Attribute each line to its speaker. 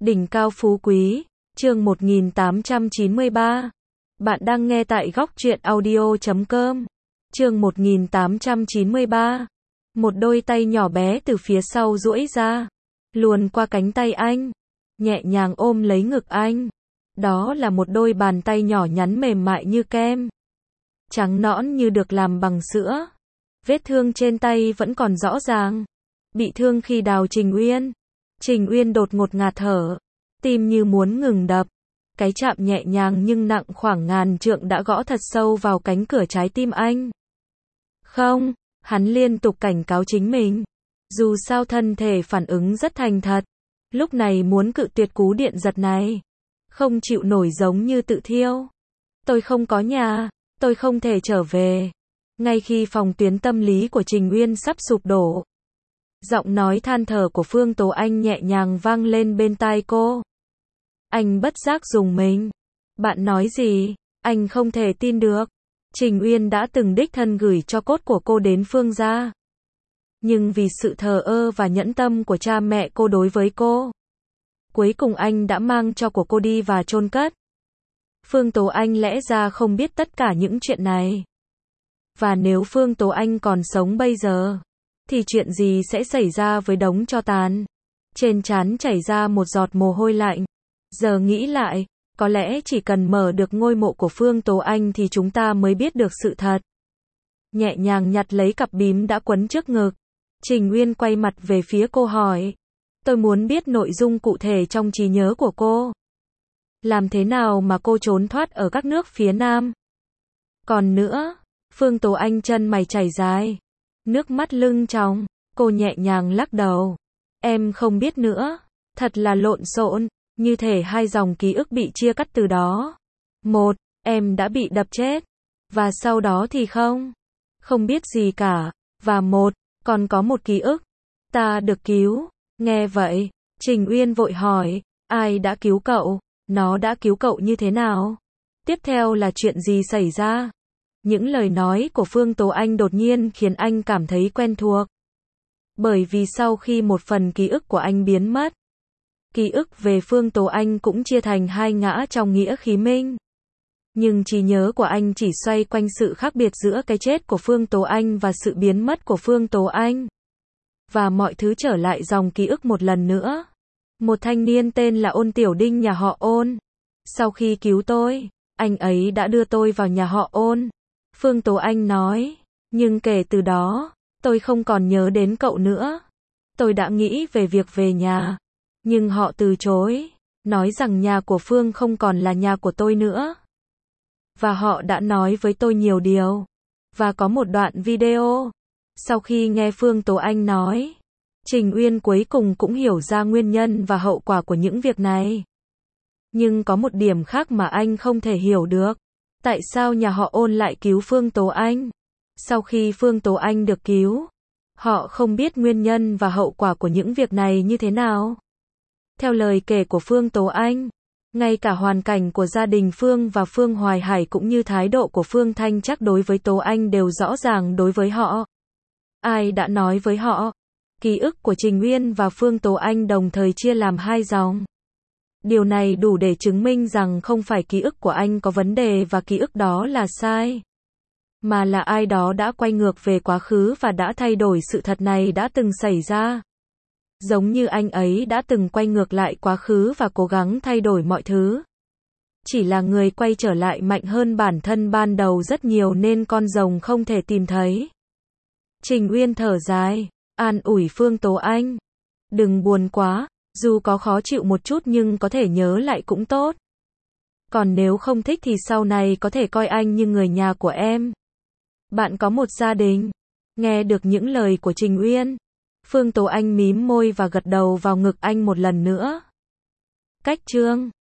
Speaker 1: Đỉnh cao phú quý, chương 1893. Bạn đang nghe tại góc truyện audio.com. Chương 1893. Một đôi tay nhỏ bé từ phía sau duỗi ra, luồn qua cánh tay anh, nhẹ nhàng ôm lấy ngực anh. Đó là một đôi bàn tay nhỏ nhắn mềm mại như kem, trắng nõn như được làm bằng sữa. Vết thương trên tay vẫn còn rõ ràng. Bị thương khi đào Trình Uyên. Trình Uyên đột ngột ngạt thở, tim như muốn ngừng đập. Cái chạm nhẹ nhàng nhưng nặng khoảng ngàn trượng đã gõ thật sâu vào cánh cửa trái tim anh. Không, hắn liên tục cảnh cáo chính mình. Dù sao thân thể phản ứng rất thành thật. Lúc này muốn cự tuyệt cú điện giật này. Không chịu nổi giống như tự thiêu. Tôi không có nhà, tôi không thể trở về. Ngay khi phòng tuyến tâm lý của Trình Uyên sắp sụp đổ, giọng nói than thở của Phương Tố Anh nhẹ nhàng vang lên bên tai cô. Anh bất giác rùng mình. Bạn nói gì? Anh không thể tin được. Trình Uyên đã từng đích thân gửi cho cốt của cô đến Phương gia. Nhưng vì sự thờ ơ và nhẫn tâm của cha mẹ cô đối với cô, cuối cùng anh đã mang cho của cô đi và chôn cất. Phương Tố Anh lẽ ra không biết tất cả những chuyện này. Và nếu Phương Tố Anh còn sống bây giờ, thì chuyện gì sẽ xảy ra với đống tro tàn? Trên trán chảy ra một giọt mồ hôi lạnh. Giờ nghĩ lại, có lẽ chỉ cần mở được ngôi mộ của Phương Tố Anh thì chúng ta mới biết được sự thật. Nhẹ nhàng nhặt lấy cặp bím đã quấn trước ngực, Trình Uyên quay mặt về phía cô hỏi. Tôi muốn biết nội dung cụ thể trong trí nhớ của cô. Làm thế nào mà cô trốn thoát ở các nước phía Nam? Còn nữa, Phương Tố Anh chân mày chảy dài, nước mắt lưng tròng, cô nhẹ nhàng lắc đầu. Em không biết nữa, thật là lộn xộn, như thể hai dòng ký ức bị chia cắt từ đó. Một, em đã bị đập chết, và sau đó thì không biết gì cả. Và một, còn có một ký ức, ta được cứu. Nghe vậy, Trình Uyên vội hỏi, ai đã cứu cậu? Nó đã cứu cậu như thế nào? Tiếp theo là chuyện gì xảy ra? Những lời nói của Phương Tố Anh đột nhiên khiến anh cảm thấy quen thuộc. Bởi vì sau khi một phần ký ức của anh biến mất, ký ức về Phương Tố Anh cũng chia thành hai ngã trong nghĩa khí minh. Nhưng trí nhớ của anh chỉ xoay quanh sự khác biệt giữa cái chết của Phương Tố Anh và sự biến mất của Phương Tố Anh. Và mọi thứ trở lại dòng ký ức một lần nữa. Một thanh niên tên là Ôn Tiểu Đinh nhà họ Ôn. Sau khi cứu tôi, anh ấy đã đưa tôi vào nhà họ Ôn. Phương Tố Anh nói, nhưng kể từ đó, tôi không còn nhớ đến cậu nữa. Tôi đã nghĩ về việc về nhà, nhưng họ từ chối, nói rằng nhà của Phương không còn là nhà của tôi nữa. Và họ đã nói với tôi nhiều điều. Và có một đoạn video. Sau khi nghe Phương Tố Anh nói, Trình Uyên cuối cùng cũng hiểu ra nguyên nhân và hậu quả của những việc này. Nhưng có một điểm khác mà anh không thể hiểu được. Tại sao nhà họ Ôn lại cứu Phương Tố Anh? Sau khi Phương Tố Anh được cứu, họ không biết nguyên nhân và hậu quả của những việc này như thế nào. Theo lời kể của Phương Tố Anh, ngay cả hoàn cảnh của gia đình Phương và Phương Hoài Hải cũng như thái độ của Phương Thanh Trắc đối với Tố Anh đều rõ ràng đối với họ. Ai đã nói với họ? Ký ức của Trình Uyên và Phương Tố Anh đồng thời chia làm hai dòng. Điều này đủ để chứng minh rằng không phải ký ức của anh có vấn đề và ký ức đó là sai, mà là ai đó đã quay ngược về quá khứ và đã thay đổi sự thật này đã từng xảy ra. Giống như anh ấy đã từng quay ngược lại quá khứ và cố gắng thay đổi mọi thứ. Chỉ là người quay trở lại mạnh hơn bản thân ban đầu rất nhiều nên con rồng không thể tìm thấy. Trình Uyên thở dài, an ủi Phương Tố Anh. Đừng buồn quá, dù có khó chịu một chút nhưng có thể nhớ lại cũng tốt. Còn nếu không thích thì sau này có thể coi anh như người nhà của em. Bạn có một gia đình. Nghe được những lời của Trình Uyên, Phương Tố Anh mím môi và gật đầu vào ngực anh một lần nữa. Cách chương